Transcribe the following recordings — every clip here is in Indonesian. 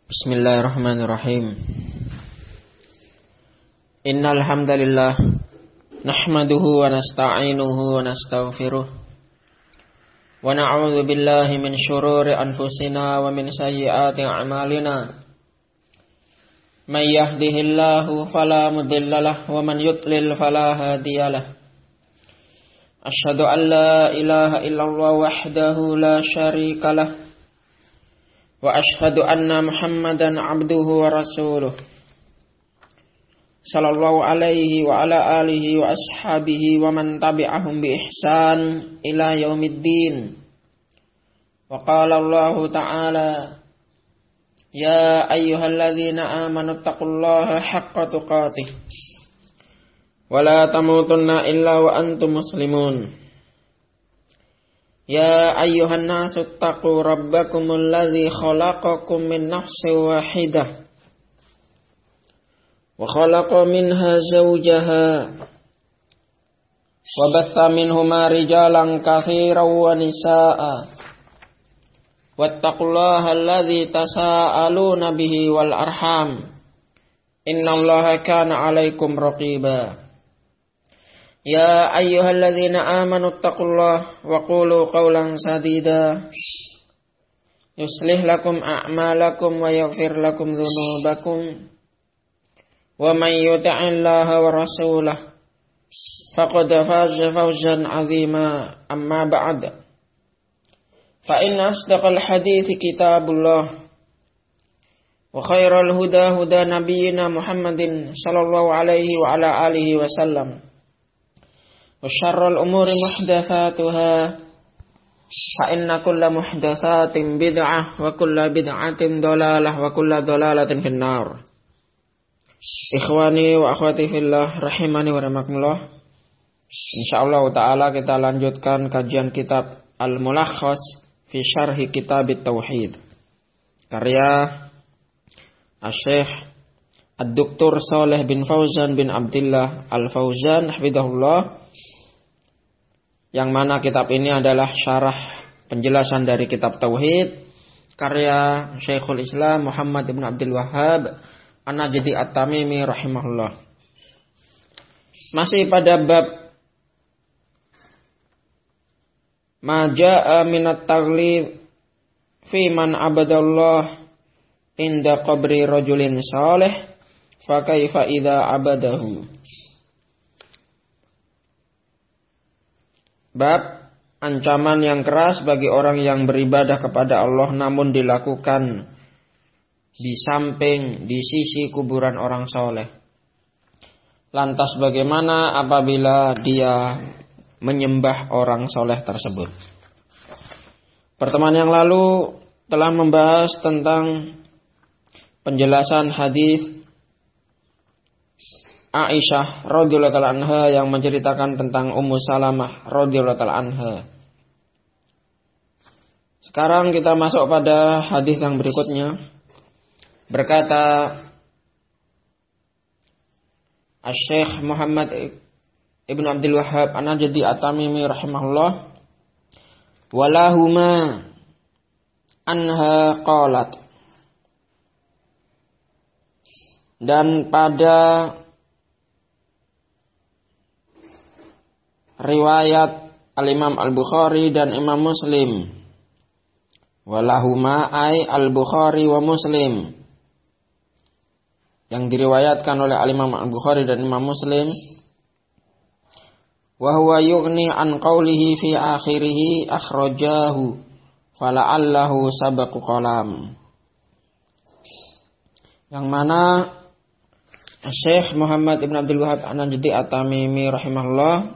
Bismillahirrahmanirrahim. Innal hamdalillah nahmaduhu wa nasta'inuhu wa nastaghfiruh wa na'udzu billahi min shururi anfusina wa min sayyiati a'malina. May yahdihillahu fala mudilla lahu wa man yudlil fala hadiyalah. Asyhadu an la ilaha illallah wahdahu la syarika lah. Wa ashhadu anna Muhammadan abduhu wa rasuluh. Sallallahu alaihi wa ala alihi wa ashabihi wa man tabi'ahum bi ihsan ila yaumiddin. Wa qala Allah ta'ala, ya ayyuhalladzina amanu taqullaha haqqa tuqatih wa la tamutunna illa wa antum muslimun. Ya ayyuhan nasu taqu rabbakumul ladzi khalaqakum min nafsin wahidah wa khalaqa minha zawjaha wa batha minhuma rijalan katsiran wa nisaa'a wattaqullaha alladzi tasaaluna bihi wal arham innallaha kana 'alaikum raqiba. Ya ayyuhalladzina amanu taqullaha wa qulu qawlan sadida yuslih lakum a'malakum wa yaghfir lakum dhunubakum wa may yuti'illaha wa rasulahu faqad faza fawzan 'azima. Amma ba'd, fa inna asdaqal hadithi kitabullah wa khairal huda huda nabiyyina Muhammadin sallallahu alaihi wa ala alihi wasallam. Wa syarrul umuri muhdatsatuha fa inna kulla muhdatsatin bid'ah wa kulla bid'atin dhalalah wa kulla dhalalatin finnar. Ikhwani wa akhwati fillah rahimani wa rahimakumullah. Insyaallah taala kita lanjutkan kajian kitab Al-Mulakhas fi Syarhi Kitabit Tauhid karya Asy-Syaikh Ad-Doktor Shalih bin Fauzan bin Abdullah Al-Fauzan hafizahullah, yang mana kitab ini adalah syarah penjelasan dari kitab Tauhid karya Syekhul Islam Muhammad ibn Abdul Wahhab An-Najdi At-Tamimi rahimahullah. Masih pada bab ma jaa'a minat taghlid fi man abadallah inda qabri rajulin salih fa kaifa idza abadahu. Bab ancaman yang keras bagi orang yang beribadah kepada Allah namun dilakukan di samping, di sisi kuburan orang soleh. Lantas bagaimana apabila dia menyembah orang soleh tersebut? Pertemuan yang lalu telah membahas tentang penjelasan hadis Aisyah radhiyallahu taala anha yang menceritakan tentang Ummu Salamah radhiyallahu taala anha. Sekarang kita masuk pada hadis yang berikutnya. Berkata Asy-Syaikh Muhammad ibn Abdul Wahhab An-Najdi At-Tamimi rahimahullah, walahuma anha qalat, dan pada riwayat Al-Imam Al-Bukhari dan Imam Muslim, walahuma ay Al-Bukhari wa Muslim, yang diriwayatkan oleh Al-Imam Al-Bukhari dan Imam Muslim, wa huwa yughni an qawlihi fi akhirih akhrajahu fala'allahu sabaqu qalam, yang mana Syekh Muhammad ibn Abdul Wahhab An-Najdi At-Tamimi rahimahullah,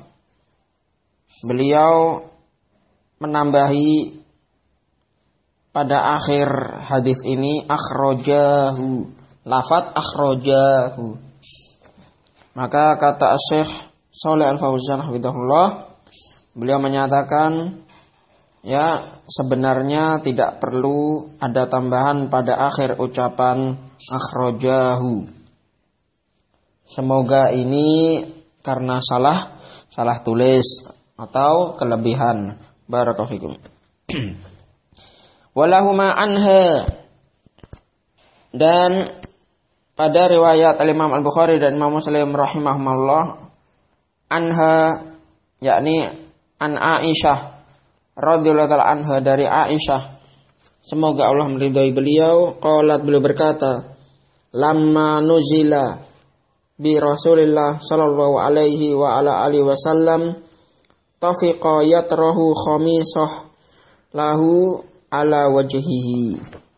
beliau menambahi pada akhir hadis ini akhrajahu, lafaz akhrajahu. Maka kata Syekh Shalih Al-Fauzan hafizahullah, beliau menyatakan ya sebenarnya tidak perlu ada tambahan pada akhir ucapan akhrajahu. Semoga ini karena salah tulis atau kelebihan. Barakallahu fikum. Walahuma anha, Dan pada riwayat Imam Al-Bukhari dan Imam Muslim rahimahumullah anha, yakni an Aisyah radhiyallahu ta'ala anha, dari Aisyah, semoga Allah meridhai beliau, qalat, beliau berkata, lamma nuzila bi Rasulillah sallallahu alaihi wa ala alihi wasallam tafiqa yatrahu khamisah lahu ala wajhihi.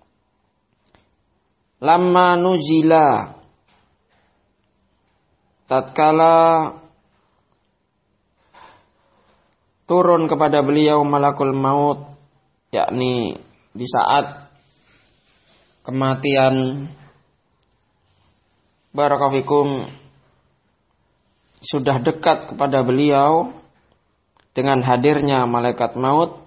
Lamma nuzila, tatkala turun kepada beliau malakul maut, yakni di saat kematian, barakafikum, sudah dekat kepada beliau dengan hadirnya malaikat maut.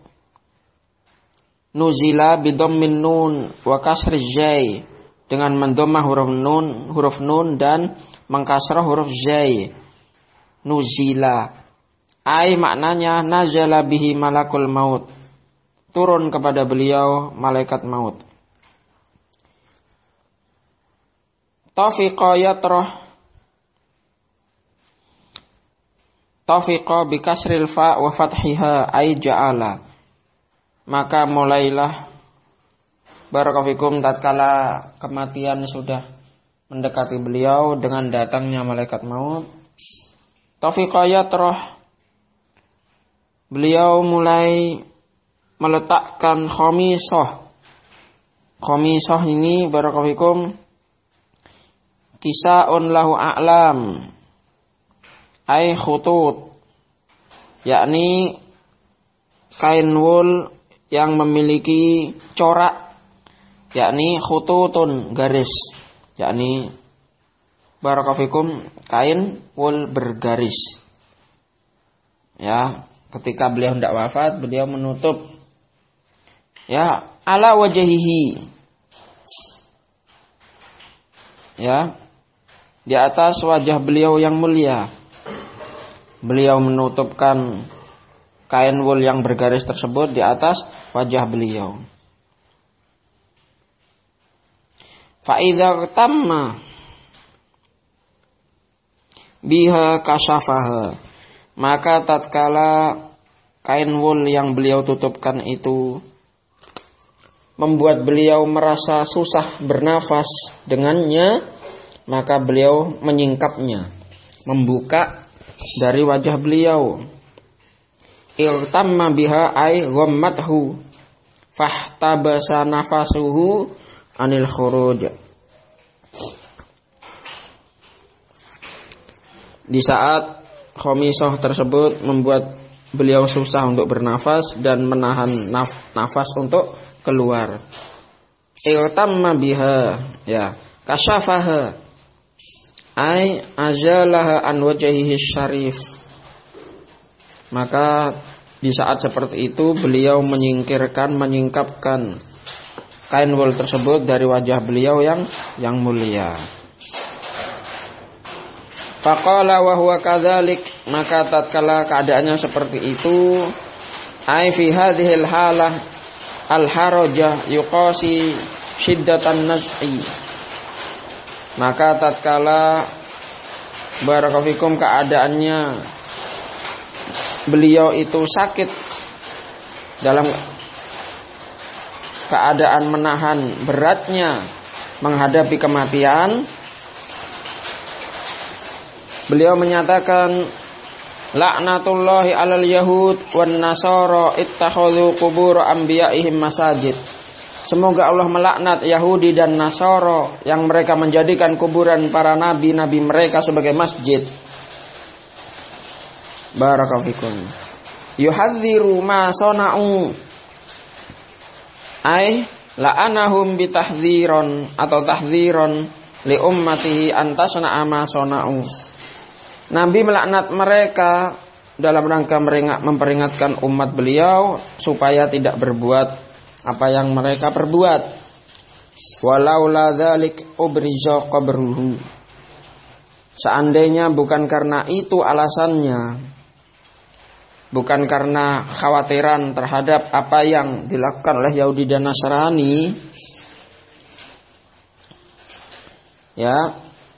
Nuzila bidhammin nun wa kasri zai, dengan mendomah huruf nun dan mengkasrah huruf zai. Nuzila ai maknanya nazala bihi malakul maut, turun kepada beliau malaikat maut. Tafiqa yatrah, tafiqa bi kasril fa wa fathiha ai ja'ala, maka mulailah, barakafikum, tatkala kematian sudah mendekati beliau dengan datangnya malaikat maut. Tafiqa yatrah, beliau mulai meletakkan khamisah. Khamisah ini, barakafikum, kisa'un lahu a'lam ay khutut, yakni kain wul yang memiliki corak, yakni khututun, garis, yakni barakafikum kain wul bergaris. Ya, ketika beliau hendak wafat, beliau menutup, ya, ala wajhihi, ya, di atas wajah beliau yang mulia. Beliau menutupkan kain wul yang bergaris tersebut di atas wajah beliau. Fa idza tamma biha kashafaha, maka tatkala kain wul yang beliau tutupkan itu membuat beliau merasa susah bernafas dengannya, maka beliau menyingkapnya, membuka dari wajah beliau. Iltamma biha ay ghammathu fahtabasa nafasuhu anil khuruj. Di saat khamisah tersebut membuat beliau susah untuk bernafas dan menahan nafas untuk keluar. Iltamma biha, ya, kashafaha ay azalaha an wajhihi syarif. Maka di saat seperti itu beliau menyingkapkan kain wol tersebut dari wajah beliau yang mulia. Faqala wa huwa kadzalik, maka tatkala keadaannya seperti itu, ai fi hadhil halah al harajah yuqasi shiddatan naz'i, maka tatkala barakafikum keadaannya beliau itu sakit, dalam keadaan menahan beratnya menghadapi kematian, beliau menyatakan, laknatullahi alal yahud wan nasara ittakhadhu qubur anbiya'ihim masajid. Semoga Allah melaknat Yahudi dan Nasara yang mereka menjadikan kuburan para nabi-nabi mereka sebagai masjid. Barakallahu fikum. Yuhadziru ma sana'u ay la'anahum bitahdziron atau tahdziron li ummatihi antasna'a ma sana'u. Nabi melaknat mereka dalam rangka memperingatkan umat beliau supaya tidak berbuat apa yang mereka perbuat. Walaula dzalik ubriza qabruhu. Seandainya bukan karena itu alasannya, bukan karena khawatiran terhadap apa yang dilakukan oleh Yahudi dan Nasrani, ya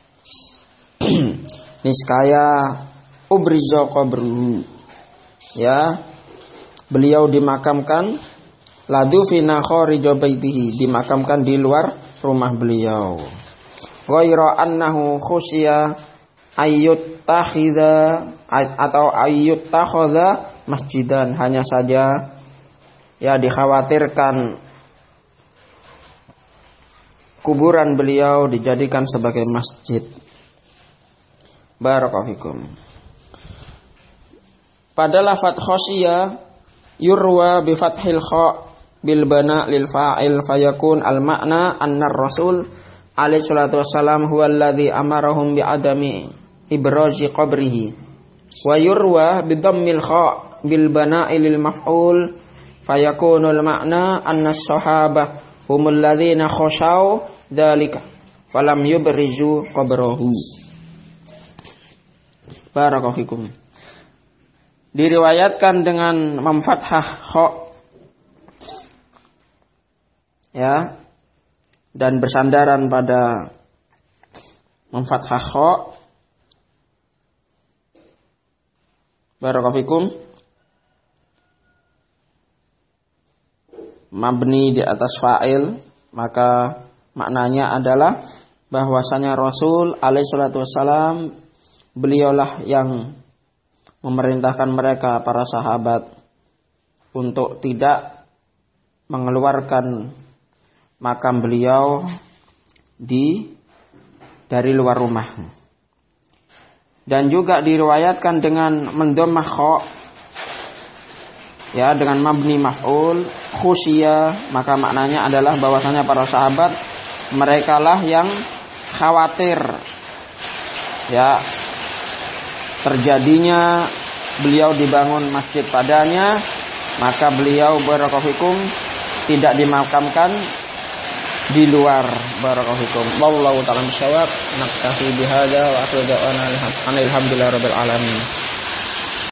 niskaya ubriza qabruhu, ya beliau dimakamkan ladu fina kharija baitihi, dimakamkan di luar rumah beliau. Ghaira annahu khusya ayyut takhidha atau ayyut takhadha masjidan, hanya saja ya dikhawatirkan kuburan beliau dijadikan sebagai masjid. Barakallahu fikum. Pada lafadz khosya yurwa bi fathil kha bil bana lil fa'il fayakun al makna anna rasul alaihi salatu wassalam huwa alladhi amarahum bi adami ibrazi qabrihi, wa yurwa bi dhammil kha bil bana lil maf'ul fayakun al makna anna as-sahabah humul ladzina khashaw dzalika falam yubrizu qabrahu. Barakallahu fikum. Diriwayatkan dengan memfathah kha, ya, dan bersandaran pada memfathah kha. Barakallahu fikum. Mabni di atas fa'il, maka maknanya adalah bahwasanya Rasul alaihi salatu wassalam beliaulah yang memerintahkan mereka para sahabat untuk tidak mengeluarkan makam beliau dari luar rumah. Dan juga diriwayatkan dengan mendhammah kha, ya, dengan mabni maf'ul khusya, maka maknanya adalah bahwasanya para sahabat merekalah yang khawatir, ya, terjadinya beliau dibangun masjid padanya, maka beliau barakallahu fikum tidak dimakamkan di luar. Barakallahu fikum. Wallahu ta'ala bishawab. Naktafi bihadza wa akhiru da'wana alhamdulillahirabbil alamin.